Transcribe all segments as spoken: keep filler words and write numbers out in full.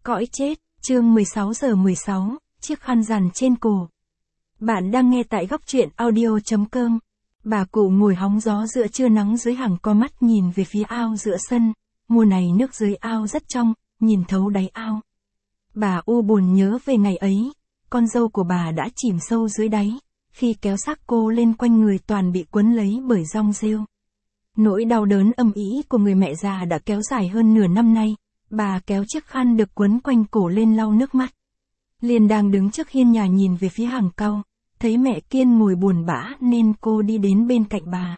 Cõi chết, chương mười sáu giờ mười sáu, chiếc khăn rằn trên cổ. Bạn đang nghe tại góc truyện audio chấm com. Bà cụ ngồi hóng gió giữa trưa nắng dưới hàng co mắt nhìn về phía ao giữa sân. Mùa này nước dưới ao rất trong, nhìn thấu đáy ao. Bà u buồn nhớ về ngày ấy, con dâu của bà đã chìm sâu dưới đáy, khi kéo xác cô lên quanh người toàn bị quấn lấy bởi rong rêu. Nỗi đau đớn âm ỉ của người mẹ già đã kéo dài hơn nửa năm nay. Bà kéo chiếc khăn được quấn quanh cổ lên lau nước mắt. Liên đang đứng trước hiên nhà nhìn về phía hàng cau, thấy mẹ Kiên ngồi buồn bã nên cô đi đến bên cạnh bà.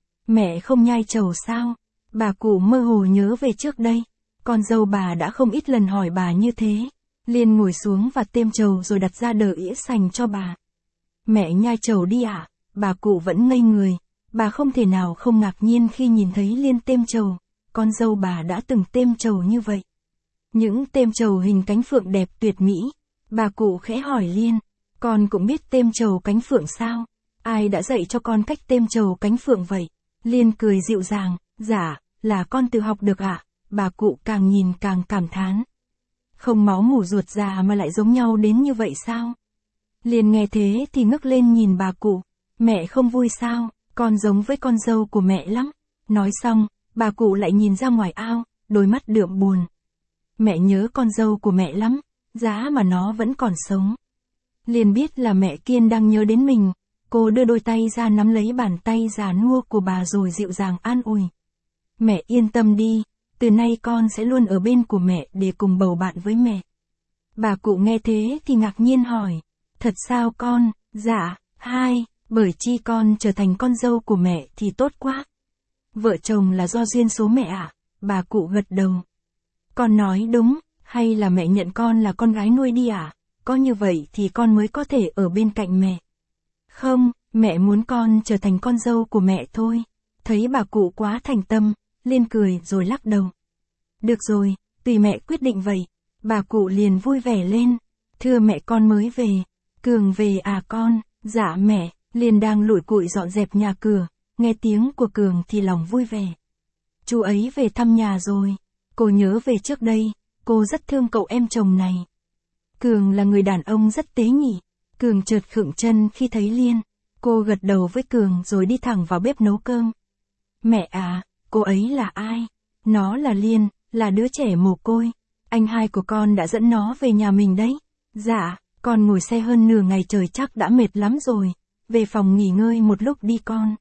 Mẹ không nhai trầu sao? Bà cụ mơ hồ nhớ về trước đây, con dâu bà đã không ít lần hỏi bà như thế. Liên ngồi xuống và têm trầu rồi đặt ra đờ ĩa sành cho bà. Mẹ nhai trầu đi ạ. À? Bà cụ vẫn ngây người, bà không thể nào không ngạc nhiên khi nhìn thấy Liên têm trầu. Con dâu bà đã từng têm trầu như vậy. Những têm trầu hình cánh phượng đẹp tuyệt mỹ. Bà cụ khẽ hỏi Liên, con cũng biết têm trầu cánh phượng sao? Ai đã dạy cho con cách têm trầu cánh phượng vậy? Liên cười dịu dàng, dạ, là con tự học được ạ. À? Bà cụ càng nhìn càng cảm thán. Không máu mủ ruột già mà lại giống nhau đến như vậy sao? Liên nghe thế thì ngước lên nhìn bà cụ. Mẹ không vui sao? Con giống với con dâu của mẹ lắm. Nói xong, bà cụ lại nhìn ra ngoài ao, đôi mắt đượm buồn. Mẹ nhớ con dâu của mẹ lắm, giá mà nó vẫn còn sống. Liên biết là mẹ Kiên đang nhớ đến mình, cô đưa đôi tay ra nắm lấy bàn tay già nua của bà rồi dịu dàng an ủi. Mẹ yên tâm đi, từ nay con sẽ luôn ở bên của mẹ để cùng bầu bạn với mẹ. Bà cụ nghe thế thì ngạc nhiên hỏi, thật sao con? Dạ, hai, bởi chi con trở thành con dâu của mẹ thì tốt quá. Vợ chồng là do duyên số mẹ ạ. À? Bà cụ gật đầu. Con nói đúng, hay là mẹ nhận con là con gái nuôi đi ạ? À? Có như vậy thì con mới có thể ở bên cạnh mẹ. Không, mẹ muốn con trở thành con dâu của mẹ thôi. Thấy bà cụ quá thành tâm, Liên cười rồi lắc đầu. Được rồi, tùy mẹ quyết định vậy. Bà cụ liền vui vẻ lên. Thưa mẹ con mới về. Cường về à con? Dạ mẹ. Liên đang lủi cụi dọn dẹp nhà cửa. Nghe tiếng của Cường thì lòng vui vẻ. Chú ấy về thăm nhà rồi. Cô nhớ về trước đây, cô rất thương cậu em chồng này. Cường là người đàn ông rất tế nhị. Cường chợt khựng chân khi thấy Liên. Cô gật đầu với Cường rồi đi thẳng vào bếp nấu cơm. Mẹ à, cô ấy là ai? Nó là Liên, là đứa trẻ mồ côi. Anh hai của con đã dẫn nó về nhà mình đấy. Dạ, con ngồi xe hơn nửa ngày trời chắc đã mệt lắm rồi. Về phòng nghỉ ngơi một lúc đi con.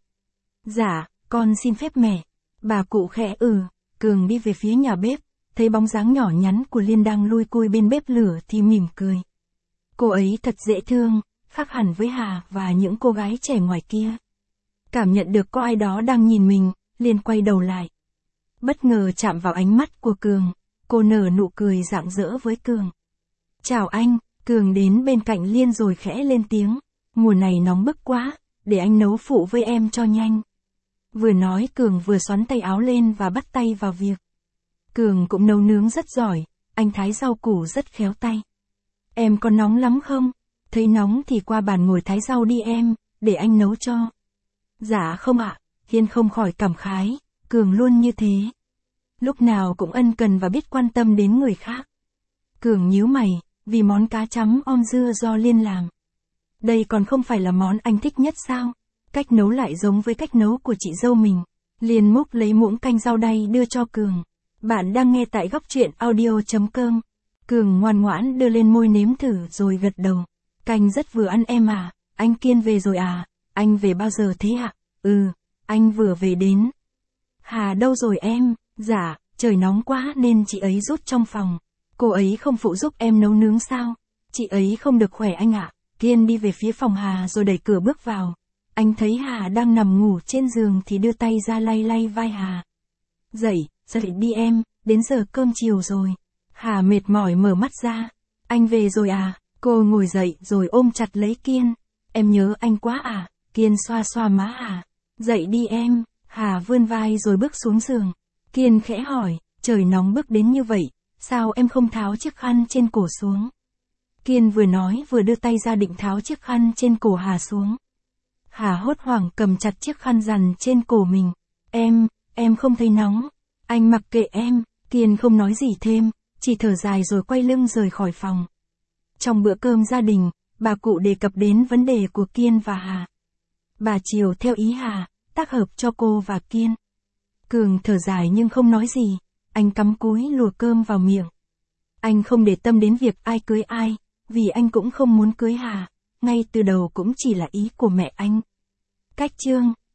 Dạ, con xin phép mẹ. Bà cụ khẽ ừ. Cường đi về phía nhà bếp, thấy bóng dáng nhỏ nhắn của Liên đang lui cui bên bếp lửa thì mỉm cười. Cô ấy thật dễ thương, khác hẳn với Hà và những cô gái trẻ ngoài kia. Cảm nhận được có ai đó đang nhìn mình, Liên quay đầu lại. Bất ngờ chạm vào ánh mắt của Cường, cô nở nụ cười rạng rỡ với Cường. Chào anh, Cường đến bên cạnh Liên rồi khẽ lên tiếng. Mùa này nóng bức quá, để anh nấu phụ với em cho nhanh. Vừa nói Cường vừa xoắn tay áo lên và bắt tay vào việc. Cường cũng nấu nướng rất giỏi, anh thái rau củ rất khéo tay. Em có nóng lắm không? Thấy nóng thì qua bàn ngồi thái rau đi em, để anh nấu cho. Dạ không ạ, Hiên không khỏi cảm khái, Cường luôn như thế. Lúc nào cũng ân cần và biết quan tâm đến người khác. Cường nhíu mày, vì món cá chấm om dưa do Liên làm. Đây còn không phải là món anh thích nhất sao? Cách nấu lại giống với cách nấu của chị dâu mình. Liên múc lấy muỗng canh rau đay đưa cho Cường. Bạn đang nghe tại góc truyện audio chấm com. Cường ngoan ngoãn đưa lên môi nếm thử rồi gật đầu. Canh rất vừa ăn em à, anh Kiên về rồi à, anh về bao giờ thế ạ? À? Ừ, anh vừa về đến. Hà đâu rồi em? Dạ, trời nóng quá nên chị ấy rút trong phòng. Cô ấy không phụ giúp em nấu nướng sao? Chị ấy không được khỏe anh ạ. À? Kiên đi về phía phòng Hà rồi đẩy cửa bước vào. Anh thấy Hà đang nằm ngủ trên giường thì đưa tay ra lay lay vai Hà. Dậy, dậy đi em, đến giờ cơm chiều rồi. Hà mệt mỏi mở mắt ra. Anh về rồi à? Cô ngồi dậy rồi ôm chặt lấy Kiên. Em nhớ anh quá à? Kiên xoa xoa má Hà. Dậy đi em. Hà vươn vai rồi bước xuống giường. Kiên khẽ hỏi, trời nóng bức đến như vậy, sao em không tháo chiếc khăn trên cổ xuống? Kiên vừa nói vừa đưa tay ra định tháo chiếc khăn trên cổ Hà xuống. Hà hốt hoảng cầm chặt chiếc khăn rằn trên cổ mình. Em, em không thấy nóng. Anh mặc kệ em. Kiên không nói gì thêm, chỉ thở dài rồi quay lưng rời khỏi phòng. Trong bữa cơm gia đình, bà cụ đề cập đến vấn đề của Kiên và Hà. Bà chiều theo ý Hà, tác hợp cho cô và Kiên. Cường thở dài nhưng không nói gì, anh cắm cúi lùa cơm vào miệng. Anh không để tâm đến việc ai cưới ai, vì anh cũng không muốn cưới Hà, ngay từ đầu cũng chỉ là ý của mẹ anh. Cách chương